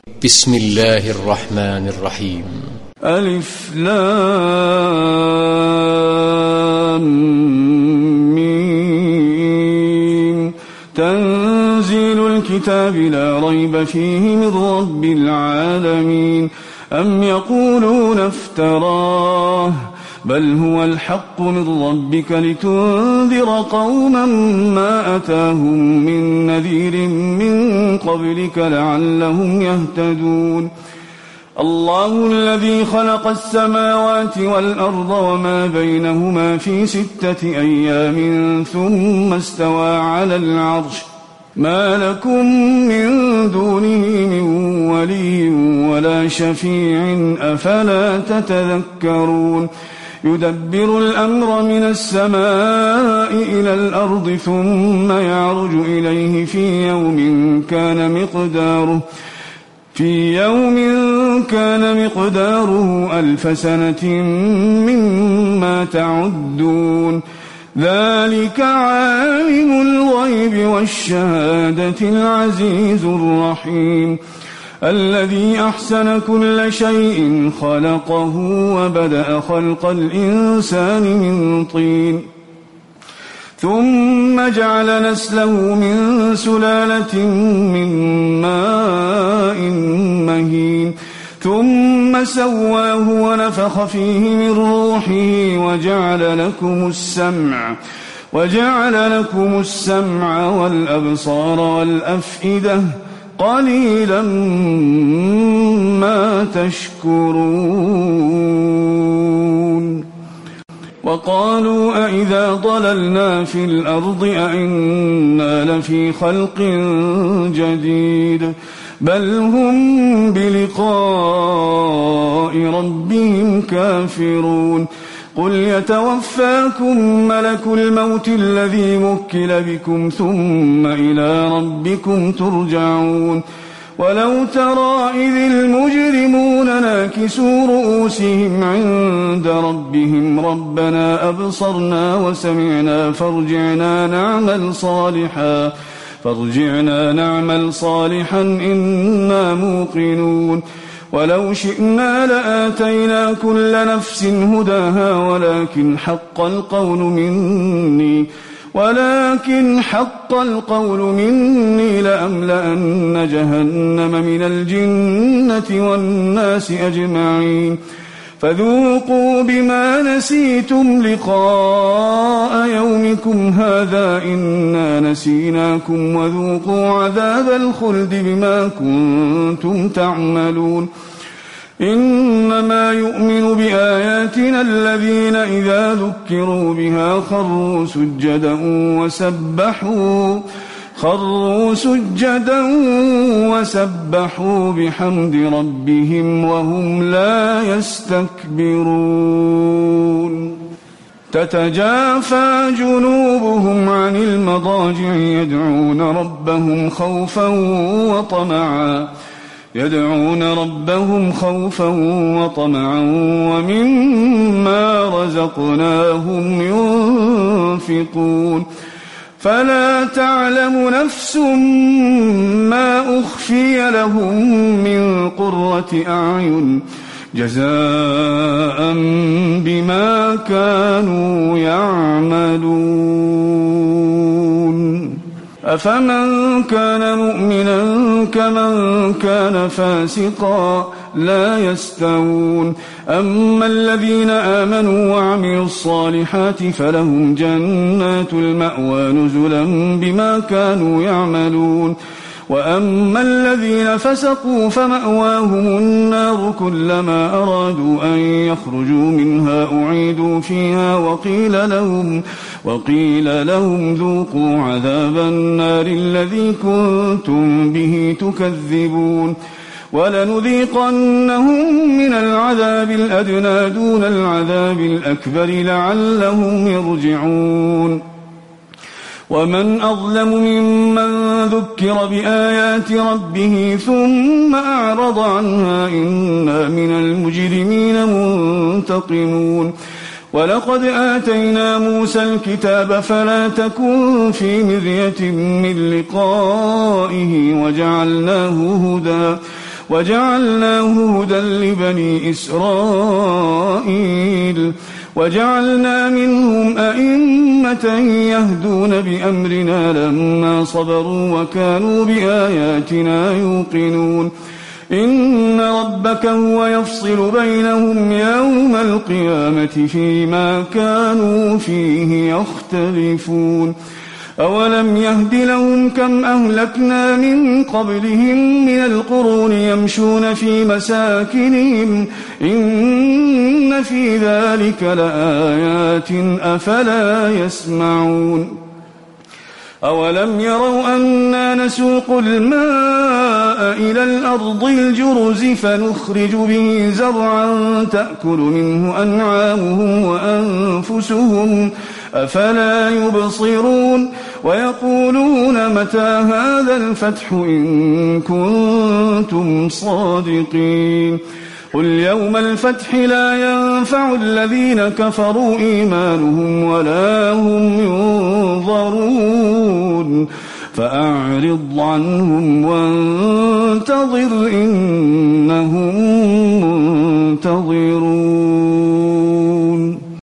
بسم الله الرحمن الرحيم. ألف لام ميم. تنزيل الكتاب لا ريب فيه من رب العالمين. أم يقولون افتراه بل هو الحق من ربك لتنذر قوما ما أتاهم من نذير من قبلك لعلهم يهتدون. الله الذي خلق السماوات والأرض وما بينهما في 6 أيام ثم استوى على العرش ما لكم من دونه من ولي ولا شفيع أفلا تتذكرون. يدبر الأمر من السماء إلى الأرض ثم يعرج إليه في يوم كان مقداره 1000 سنة مما تعدون. ذلك عالم الغيب والشهادة العزيز الرحيم الذي أحسن كل شيء خلقه وبدأ خلق الإنسان من طين ثم جعل نسله من سلالة من ماء مهين ثم سواه ونفخ فيه من روحه وجعل لكم السمع والأبصار والأفئدة قليلا ما تشكرون. وقالوا أئذا ضللنا في الأرض أئنا لفي خلق جديد بل هم بلقاء ربهم كافرون. قل يتوفاكم ملك الموت الذي وكل بكم ثم إلى ربكم ترجعون. ولو ترى إذ المجرمون ناكسوا رؤوسهم عند ربهم ربنا أبصرنا وسمعنا فارجعنا نعمل صالحا إنا موقنون. ولو شئنا لآتينا كل نفس هداها ولكن حق القول مني لأملأن جهنم من الجنة والناس أجمعين. فذوقوا بما نسيتم لقاء يومكم هذا إنا نسيناكم وذوقوا عذاب الخلد بما كنتم تعملون. إنما يؤمن بآياتنا الذين إذا ذكروا بها خروا سجدا وسبحوا بحمد ربهم وهم لا يستكبرون. تتجافى جنوبهم عن المضاجع يدعون ربهم خوفا وطمعا ومما رزقناهم ينفقون. فلا تعلم نفس ما أخفي لهم من قرة أعين جزاء بما كانوا يعملون. أفمن كان مؤمنا كمن كان فاسقا لا يستوون. أما الذين آمنوا وعملوا الصالحات فلهم جنات المأوى نزلا بما كانوا يعملون. وأما الذين فسقوا فمأواهم النار كلما أرادوا أن يخرجوا منها أعيدوا فيها وقيل لهم ذوقوا عذاب النار الذي كنتم به تكذبون. ولنذيقنهم من العذاب الأدنى دون العذاب الأكبر لعلهم يرجعون. ومن أظلم ممن ذكر بآيات ربه ثم أعرض عنها إنا من المجرمين منتقمون. ولقد آتينا موسى الكتاب فلا تكن في مرية من لقائه وجعلناه هدى لبني إسرائيل وجعلنا منهم أئمة يهدون بأمرنا لما صبروا وكانوا بآياتنا يوقنون إن ربك هو يفصل بينهم يوم القيامة فيما كانوا فيه يختلفون أولم يهد لهم كم أهلكنا من قبلهم من القرون يمشون في مساكنهم إن في ذلك لآيات أفلا يسمعون أولم يروا أنا نسوق الماء إلى الأرض الجرز فنخرج به زرعا تأكل منه أنعامهم وأنفسهم أفلا يبصرون ويقولون متى هذا الفتح إن كنتم صادقين قل يوم الفتح لا ينفع الذين كفروا إيمانهم ولا هم ينظرون فأعرض عنهم وانتظر